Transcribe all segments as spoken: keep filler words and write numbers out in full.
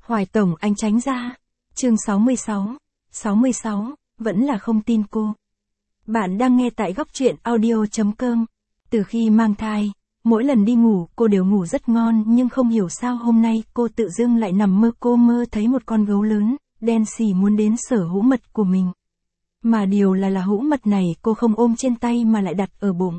Hoài tổng, anh tránh ra. Chương sáu mươi sáu. sáu mươi sáu, vẫn là không tin cô. Bạn đang nghe tại góc truyện audio chấm com. Từ khi mang thai, mỗi lần đi ngủ cô đều ngủ rất ngon, nhưng không hiểu sao hôm nay cô tự dưng lại nằm mơ. Cô mơ thấy một con gấu lớn, đen sì muốn đến sở hữu mật của mình. Mà điều là là hữu mật này cô không ôm trên tay mà lại đặt ở bụng.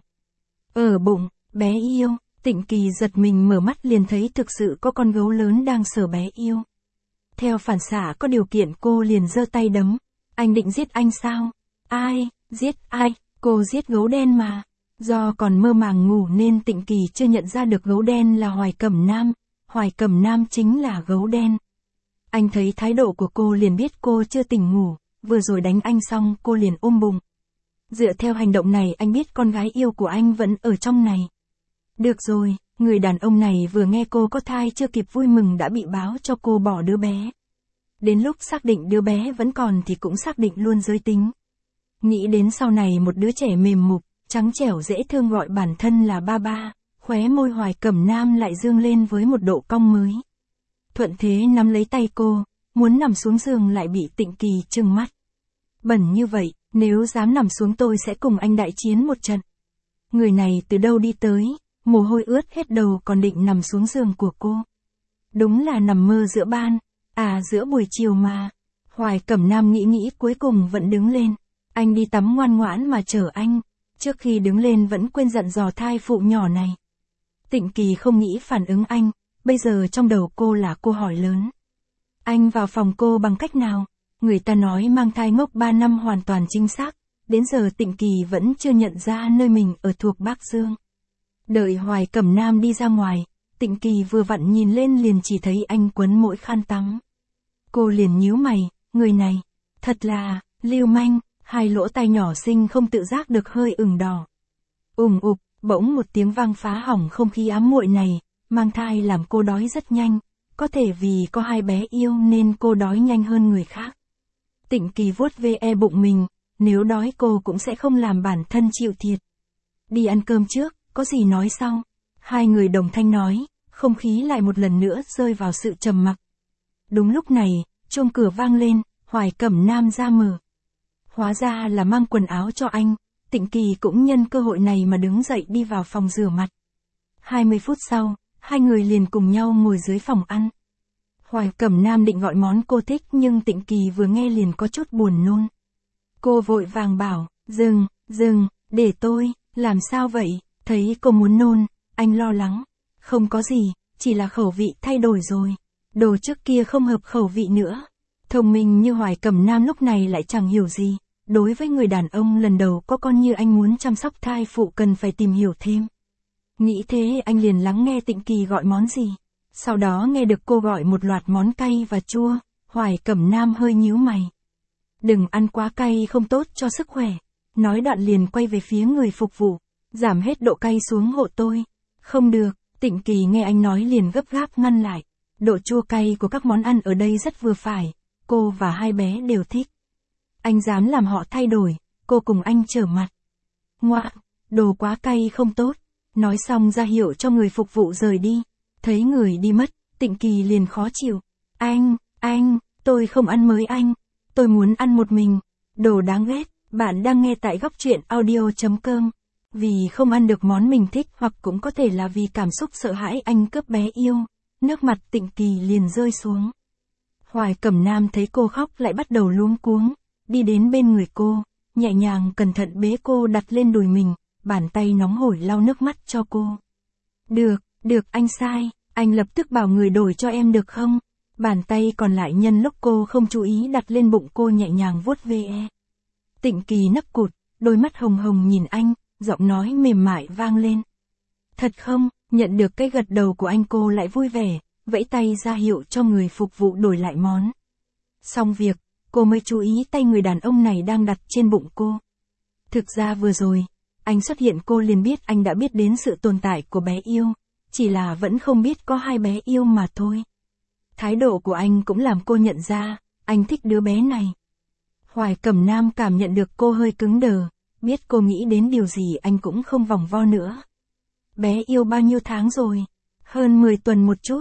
Ở bụng, bé yêu. Tịnh Kỳ giật mình mở mắt liền thấy thực sự có con gấu lớn đang sờ bé yêu. Theo phản xạ có điều kiện cô liền giơ tay đấm. Anh định giết anh sao? Ai? Giết ai? Cô giết gấu đen mà. Do còn mơ màng ngủ nên Tịnh Kỳ chưa nhận ra được gấu đen là Hoài Cẩm Nam. Hoài Cẩm Nam chính là gấu đen. Anh thấy thái độ của cô liền biết cô chưa tỉnh ngủ. Vừa rồi đánh anh xong cô liền ôm bụng. Dựa theo hành động này anh biết con gái yêu của anh vẫn ở trong này. Được rồi, người đàn ông này vừa nghe cô có thai chưa kịp vui mừng đã bị báo cho cô bỏ đứa bé. Đến lúc xác định đứa bé vẫn còn thì cũng xác định luôn giới tính. Nghĩ đến sau này một đứa trẻ mềm mục, trắng trẻo dễ thương gọi bản thân là ba ba, khóe môi Hoài Cẩm Nam lại dương lên với một độ cong mới. Thuận thế nắm lấy tay cô, muốn nằm xuống giường lại bị Tịnh Kỳ trừng mắt. Bẩn như vậy, nếu dám nằm xuống tôi sẽ cùng anh đại chiến một trận. Người này từ đâu đi tới, mồ hôi ướt hết đầu còn định nằm xuống giường của cô. Đúng là nằm mơ giữa ban, à giữa buổi chiều mà. Hoài Cẩm Nam nghĩ nghĩ cuối cùng vẫn đứng lên. Anh đi tắm ngoan ngoãn mà chờ anh. Trước khi đứng lên vẫn quên dặn dò thai phụ nhỏ này. Tịnh Kỳ không nghĩ phản ứng anh, bây giờ trong đầu cô là câu hỏi lớn. Anh vào phòng cô bằng cách nào? Người ta nói mang thai ngốc ba năm hoàn toàn chính xác. Đến giờ Tịnh Kỳ vẫn chưa nhận ra nơi mình ở thuộc Bắc Dương. Đợi Hoài Cẩm Nam đi ra ngoài, Tịnh Kỳ vừa vặn nhìn lên liền chỉ thấy anh quấn mỗi khăn tắm. Cô liền nhíu mày, người này, thật là, lưu manh, hai lỗ tai nhỏ xinh không tự giác được hơi ửng đỏ. Ùm ụp, bỗng một tiếng vang phá hỏng không khí ám muội này, mang thai làm cô đói rất nhanh, có thể vì có hai bé yêu nên cô đói nhanh hơn người khác. Tịnh Kỳ vuốt ve e bụng mình, nếu đói cô cũng sẽ không làm bản thân chịu thiệt. Đi ăn cơm trước, có gì nói sau. Hai người đồng thanh nói, không khí lại một lần nữa rơi vào sự trầm mặc. Đúng lúc này, chuông cửa vang lên, Hoài Cẩm Nam ra mở. Hóa ra là mang quần áo cho anh, Tịnh Kỳ cũng nhân cơ hội này mà đứng dậy đi vào phòng rửa mặt. hai mươi phút sau, hai người liền cùng nhau ngồi dưới phòng ăn. Hoài Cẩm Nam định gọi món cô thích nhưng Tịnh Kỳ vừa nghe liền có chút buồn nôn. Cô vội vàng bảo, dừng, dừng, để tôi, làm sao vậy? Thấy cô muốn nôn, anh lo lắng. Không có gì, chỉ là khẩu vị thay đổi rồi. Đồ trước kia không hợp khẩu vị nữa. Thông minh như Hoài Cẩm Nam lúc này lại chẳng hiểu gì. Đối với người đàn ông lần đầu có con như anh muốn chăm sóc thai phụ cần phải tìm hiểu thêm. Nghĩ thế anh liền lắng nghe Tịnh Kỳ gọi món gì. Sau đó nghe được cô gọi một loạt món cay và chua, Hoài Cẩm Nam hơi nhíu mày. Đừng ăn quá cay không tốt cho sức khỏe. Nói đoạn liền quay về phía người phục vụ. Giảm hết độ cay xuống hộ tôi. Không được, Tịnh Kỳ nghe anh nói liền gấp gáp ngăn lại. Độ chua cay của các món ăn ở đây rất vừa phải. Cô và hai bé đều thích. Anh dám làm họ thay đổi, cô cùng anh trở mặt. Ngoạ, đồ quá cay không tốt. Nói xong ra hiệu cho người phục vụ rời đi. Thấy người đi mất, Tịnh Kỳ liền khó chịu. Anh, anh, tôi không ăn mới anh. Tôi muốn ăn một mình. Đồ đáng ghét, bạn đang nghe tại góc truyện audio chấm com. Vì không ăn được món mình thích hoặc cũng có thể là vì cảm xúc sợ hãi anh cướp bé yêu. Nước mặt Tịnh Kỳ liền rơi xuống. Hoài Cẩm Nam thấy cô khóc lại bắt đầu luống cuống. Đi đến bên người cô, nhẹ nhàng cẩn thận bế cô đặt lên đùi mình, bàn tay nóng hổi lau nước mắt cho cô. Được, được anh sai, anh lập tức bảo người đổi cho em được không? Bàn tay còn lại nhân lúc cô không chú ý đặt lên bụng cô nhẹ nhàng vuốt ve. Tịnh Kỳ nấc cụt, đôi mắt hồng hồng nhìn anh, giọng nói mềm mại vang lên. Thật không? Nhận được cái gật đầu của anh cô lại vui vẻ, vẫy tay ra hiệu cho người phục vụ đổi lại món. Xong việc, cô mới chú ý tay người đàn ông này đang đặt trên bụng cô. Thực ra vừa rồi, anh xuất hiện cô liền biết anh đã biết đến sự tồn tại của bé yêu, chỉ là vẫn không biết có hai bé yêu mà thôi. Thái độ của anh cũng làm cô nhận ra, anh thích đứa bé này. Hoài Cẩm Nam cảm nhận được cô hơi cứng đờ, biết cô nghĩ đến điều gì anh cũng không vòng vo nữa. Bé yêu bao nhiêu tháng rồi? Hơn mười tuần một chút.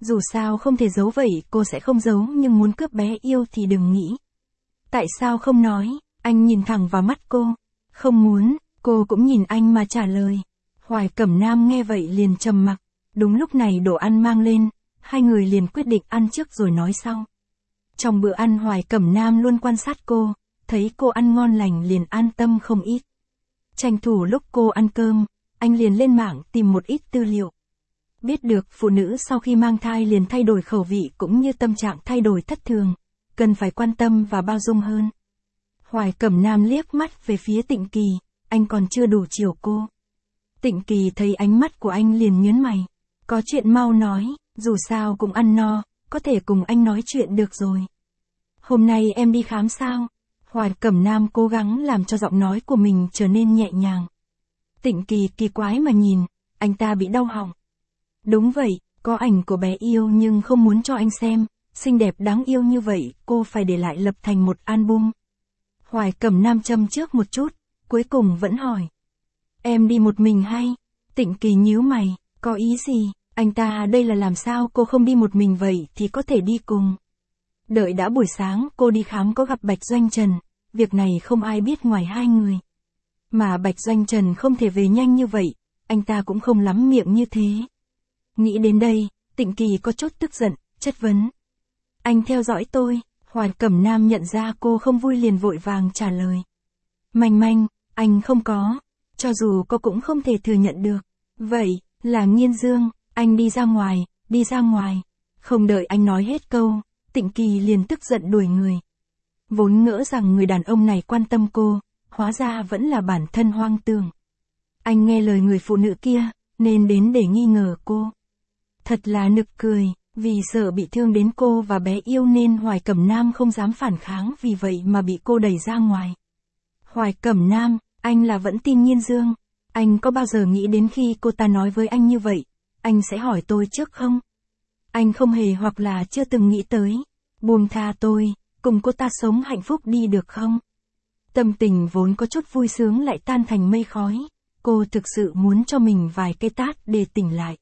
Dù sao không thể giấu vậy, cô sẽ không giấu, nhưng muốn cướp bé yêu thì đừng nghĩ. Tại sao không nói? Anh nhìn thẳng vào mắt cô. Không muốn, cô cũng nhìn anh mà trả lời. Hoài Cẩm Nam nghe vậy liền trầm mặc. Đúng lúc này đồ ăn mang lên, hai người liền quyết định ăn trước rồi nói sau. Trong bữa ăn Hoài Cẩm Nam luôn quan sát cô, thấy cô ăn ngon lành liền an tâm không ít. Tranh thủ lúc cô ăn cơm, anh liền lên mạng tìm một ít tư liệu. Biết được phụ nữ sau khi mang thai liền thay đổi khẩu vị cũng như tâm trạng thay đổi thất thường, cần phải quan tâm và bao dung hơn. Hoài Cẩm Nam liếc mắt về phía Tịnh Kỳ, anh còn chưa đủ chiều cô. Tịnh Kỳ thấy ánh mắt của anh liền nhớn mày. Có chuyện mau nói, dù sao cũng ăn no, có thể cùng anh nói chuyện được rồi. Hôm nay em đi khám sao? Hoài Cẩm Nam cố gắng làm cho giọng nói của mình trở nên nhẹ nhàng. Tịnh Kỳ kỳ quái mà nhìn, anh ta bị đau họng. Đúng vậy, có ảnh của bé yêu nhưng không muốn cho anh xem, xinh đẹp đáng yêu như vậy, cô phải để lại lập thành một album. Hoài Cẩm Nam châm trước một chút, cuối cùng vẫn hỏi. Em đi một mình hay? Tịnh Kỳ nhíu mày, có ý gì? Anh ta đây là làm sao cô không đi một mình vậy thì có thể đi cùng. Đợi đã buổi sáng cô đi khám có gặp Bạch Doanh Trần, việc này không ai biết ngoài hai người. Mà Bạch Doanh Trần không thể về nhanh như vậy, anh ta cũng không lắm miệng như thế. Nghĩ đến đây, Tịnh Kỳ có chút tức giận, chất vấn. Anh theo dõi tôi, Hoài Cẩm Nam nhận ra cô không vui liền vội vàng trả lời. Manh manh, anh không có, cho dù có cũng không thể thừa nhận được. Vậy, là Nghiên Dương, anh đi ra ngoài, đi ra ngoài. Không đợi anh nói hết câu, Tịnh Kỳ liền tức giận đuổi người. Vốn ngỡ rằng người đàn ông này quan tâm cô, hóa ra vẫn là bản thân hoang tưởng. Anh nghe lời người phụ nữ kia, nên đến để nghi ngờ cô. Thật là nực cười, vì sợ bị thương đến cô và bé yêu nên Hoài Cẩm Nam không dám phản kháng, vì vậy mà bị cô đẩy ra ngoài. Hoài Cẩm Nam, anh là vẫn tin Nghiên Dương. Anh có bao giờ nghĩ đến khi cô ta nói với anh như vậy, anh sẽ hỏi tôi trước không? Anh không hề hoặc là chưa từng nghĩ tới. Buông tha tôi, cùng cô ta sống hạnh phúc đi được không? Tâm tình vốn có chút vui sướng lại tan thành mây khói. Cô thực sự muốn cho mình vài cái tát để tỉnh lại.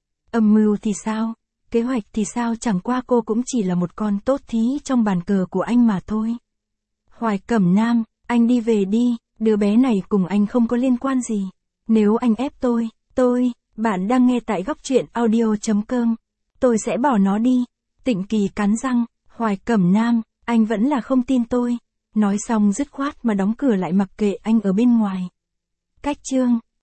Âm mưu thì sao? Kế hoạch thì sao? Chẳng qua cô cũng chỉ là một con tốt thí trong bàn cờ của anh mà thôi. Hoài Cẩm Nam, anh đi về đi, đứa bé này cùng anh không có liên quan gì. Nếu anh ép tôi, tôi, bạn đang nghe tại góc truyện audio chấm com. Tôi sẽ bỏ nó đi. Tịnh Kỳ cắn răng, Hoài Cẩm Nam, anh vẫn là không tin tôi. Nói xong dứt khoát mà đóng cửa lại mặc kệ anh ở bên ngoài. Cách chương